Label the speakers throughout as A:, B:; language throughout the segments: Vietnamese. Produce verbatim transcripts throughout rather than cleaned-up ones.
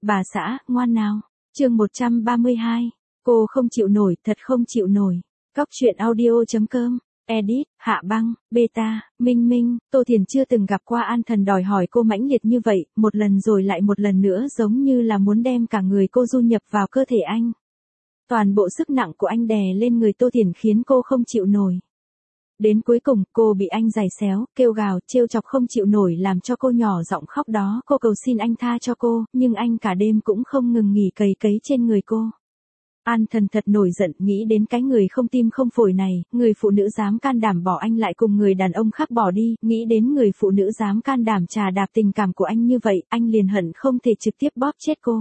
A: Bà xã, ngoan nào. Chương một trăm ba mươi hai. Cô không chịu nổi, thật không chịu nổi. Cóc truyện audio.com. Edit, Hạ Băng, Beta, Minh Minh. Tô Thiền chưa từng gặp qua An Thần đòi hỏi cô mãnh liệt như vậy, một lần rồi lại một lần nữa, giống như là muốn đem cả người cô du nhập vào cơ thể anh. Toàn bộ sức nặng của anh đè lên người Tô Thiền khiến cô không chịu nổi. Đến cuối cùng, cô bị anh giày xéo, kêu gào, trêu chọc không chịu nổi, làm cho cô nhỏ giọng khóc đó. Cô cầu xin anh tha cho cô, nhưng anh cả đêm cũng không ngừng nghỉ cày cấy trên người cô. An Thần thật nổi giận, nghĩ đến cái người không tim không phổi này, người phụ nữ dám can đảm bỏ anh lại cùng người đàn ông khác bỏ đi, nghĩ đến người phụ nữ dám can đảm trà đạp tình cảm của anh như vậy, anh liền hận không thể trực tiếp bóp chết cô.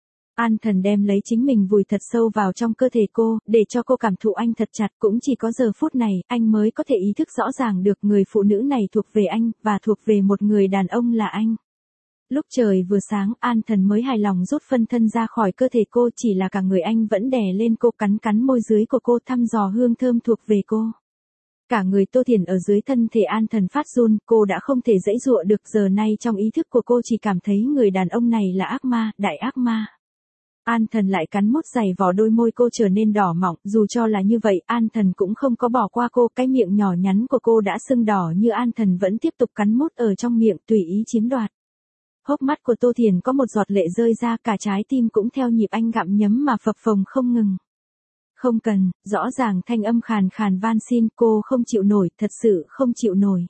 A: An Thần đem lấy chính mình vùi thật sâu vào trong cơ thể cô, để cho cô cảm thụ anh thật chặt, cũng chỉ có giờ phút này, anh mới có thể ý thức rõ ràng được người phụ nữ này thuộc về anh, và thuộc về một người đàn ông là anh. Lúc trời vừa sáng, An Thần mới hài lòng rút phân thân ra khỏi cơ thể cô, chỉ là cả người anh vẫn đè lên cô, cắn cắn môi dưới của cô, thăm dò hương thơm thuộc về cô. Cả người Tô Thiền ở dưới thân thể An Thần phát run, cô đã không thể giãy giụa được, giờ nay trong ý thức của cô chỉ cảm thấy người đàn ông này là ác ma, đại ác ma. An Thần lại cắn mút giày vò đôi môi cô trở nên đỏ mọng, dù cho là như vậy, An Thần cũng không có bỏ qua cô, cái miệng nhỏ nhắn của cô đã sưng đỏ như An Thần vẫn tiếp tục cắn mút ở trong miệng, tùy ý chiếm đoạt. Hốc mắt của Tô Thiền có một giọt lệ rơi ra, cả trái tim cũng theo nhịp anh gặm nhấm mà phập phồng không ngừng. Không cần, rõ ràng thanh âm khàn khàn van xin, cô không chịu nổi, thật sự không chịu nổi.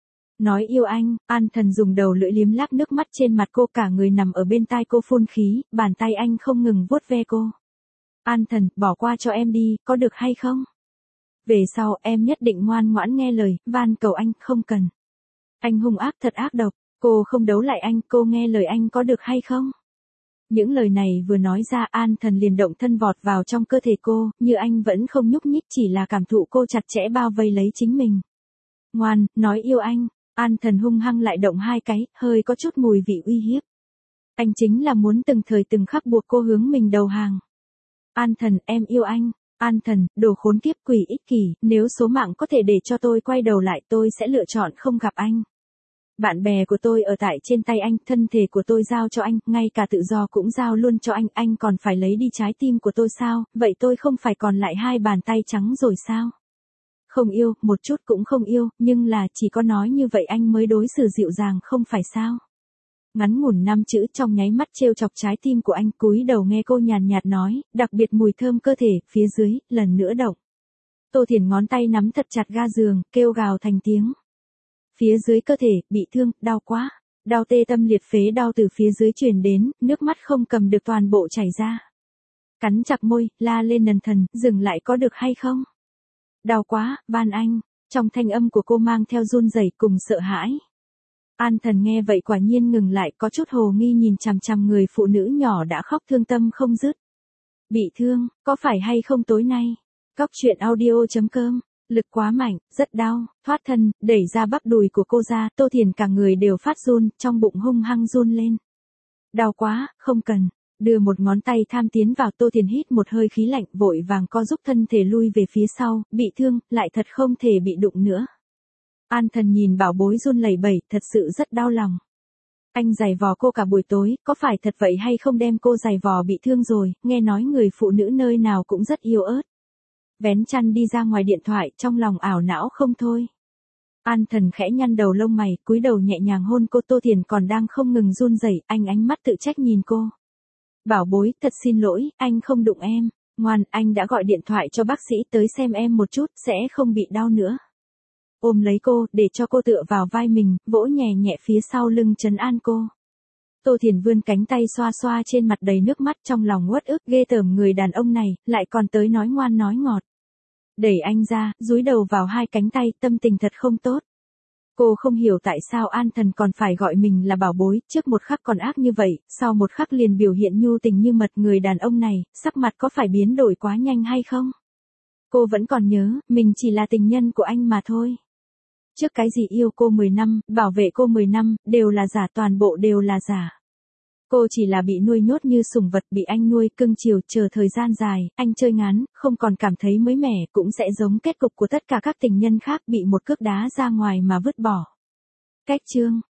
A: Nói yêu anh, An Thần dùng đầu lưỡi liếm láp nước mắt trên mặt cô, cả người nằm ở bên tai cô phun khí, bàn tay anh không ngừng vuốt ve cô. An Thần, bỏ qua cho em đi, có được hay không? Về sau, em nhất định ngoan ngoãn nghe lời, van cầu anh, không cần. Anh hung ác thật ác độc, cô không đấu lại anh, cô nghe lời anh có được hay không? Những lời này vừa nói ra, An Thần liền động thân vọt vào trong cơ thể cô, như anh vẫn không nhúc nhích, chỉ là cảm thụ cô chặt chẽ bao vây lấy chính mình. Ngoan, nói yêu anh. An Thần hung hăng lại động hai cái, hơi có chút mùi vị uy hiếp. Anh chính là muốn từng thời từng khắc buộc cô hướng mình đầu hàng. An Thần, em yêu anh. An Thần, đồ khốn kiếp quỷ ích kỷ, nếu số mạng có thể để cho tôi quay đầu lại, tôi sẽ lựa chọn không gặp anh. Bạn bè của tôi ở tại trên tay anh, thân thể của tôi giao cho anh, ngay cả tự do cũng giao luôn cho anh, anh còn phải lấy đi trái tim của tôi sao, vậy tôi không phải còn lại hai bàn tay trắng rồi sao? Không yêu, một chút cũng không yêu, nhưng là chỉ có nói như vậy anh mới đối xử dịu dàng không phải sao? Ngắn ngủn năm chữ trong nháy mắt trêu chọc trái tim của anh, cúi đầu nghe cô nhàn nhạt nói, đặc biệt mùi thơm cơ thể, phía dưới, lần nữa động. Tô Thiền ngón tay nắm thật chặt ga giường, kêu gào thành tiếng. Phía dưới cơ thể, bị thương, đau quá. Đau tê tâm liệt phế, đau từ phía dưới truyền đến, nước mắt không cầm được toàn bộ chảy ra. Cắn chặt môi, la lên nần thần, dừng lại có được hay không? Đau quá, van anh. Trong thanh âm của cô mang theo run rẩy cùng sợ hãi. An Thần nghe vậy quả nhiên ngừng lại, có chút hồ nghi nhìn chằm chằm người phụ nữ nhỏ đã khóc thương tâm không dứt. Bị thương, có phải hay không tối nay? Cóc truyện audio.com. Lực quá mạnh, rất đau, thoát thân, đẩy ra bắp đùi của cô ra, Tô Thiền cả người đều phát run, trong bụng hung hăng run lên. Đau quá, không cần. Đưa một ngón tay tham tiến vào, Tô Thiền hít một hơi khí lạnh, vội vàng co giúp thân thể lui về phía sau, bị thương, lại thật không thể bị đụng nữa. An Thần nhìn bảo bối run lẩy bẩy, thật sự rất đau lòng. Anh giày vò cô cả buổi tối, có phải thật vậy hay không, đem cô giày vò bị thương rồi, nghe nói người phụ nữ nơi nào cũng rất yếu ớt. Vén chăn đi ra ngoài điện thoại, trong lòng ảo não không thôi. An Thần khẽ nhăn đầu lông mày, cúi đầu nhẹ nhàng hôn cô. Tô Thiền còn đang không ngừng run rẩy, anh ánh mắt tự trách nhìn cô. Bảo bối, thật xin lỗi, anh không đụng em. Ngoan, anh đã gọi điện thoại cho bác sĩ tới xem em một chút, sẽ không bị đau nữa. Ôm lấy cô, để cho cô tựa vào vai mình, vỗ nhẹ nhẹ phía sau lưng trấn an cô. Tô Thiền vươn cánh tay xoa xoa trên mặt đầy nước mắt, trong lòng uất ức ghê tởm người đàn ông này, lại còn tới nói ngoan nói ngọt. Đẩy anh ra, dúi đầu vào hai cánh tay, tâm tình thật không tốt. Cô không hiểu tại sao An Thần còn phải gọi mình là bảo bối, trước một khắc còn ác như vậy, sau một khắc liền biểu hiện nhu tình như mật. Người đàn ông này, sắc mặt có phải biến đổi quá nhanh hay không? Cô vẫn còn nhớ, mình chỉ là tình nhân của anh mà thôi. Trước cái gì yêu cô mười năm, bảo vệ cô mười năm, đều là giả, toàn bộ đều là giả. Cô chỉ là bị nuôi nhốt như sủng vật, bị anh nuôi cưng chiều, chờ thời gian dài, anh chơi ngán, không còn cảm thấy mới mẻ, cũng sẽ giống kết cục của tất cả các tình nhân khác, bị một cước đá ra ngoài mà vứt bỏ. Cách chương.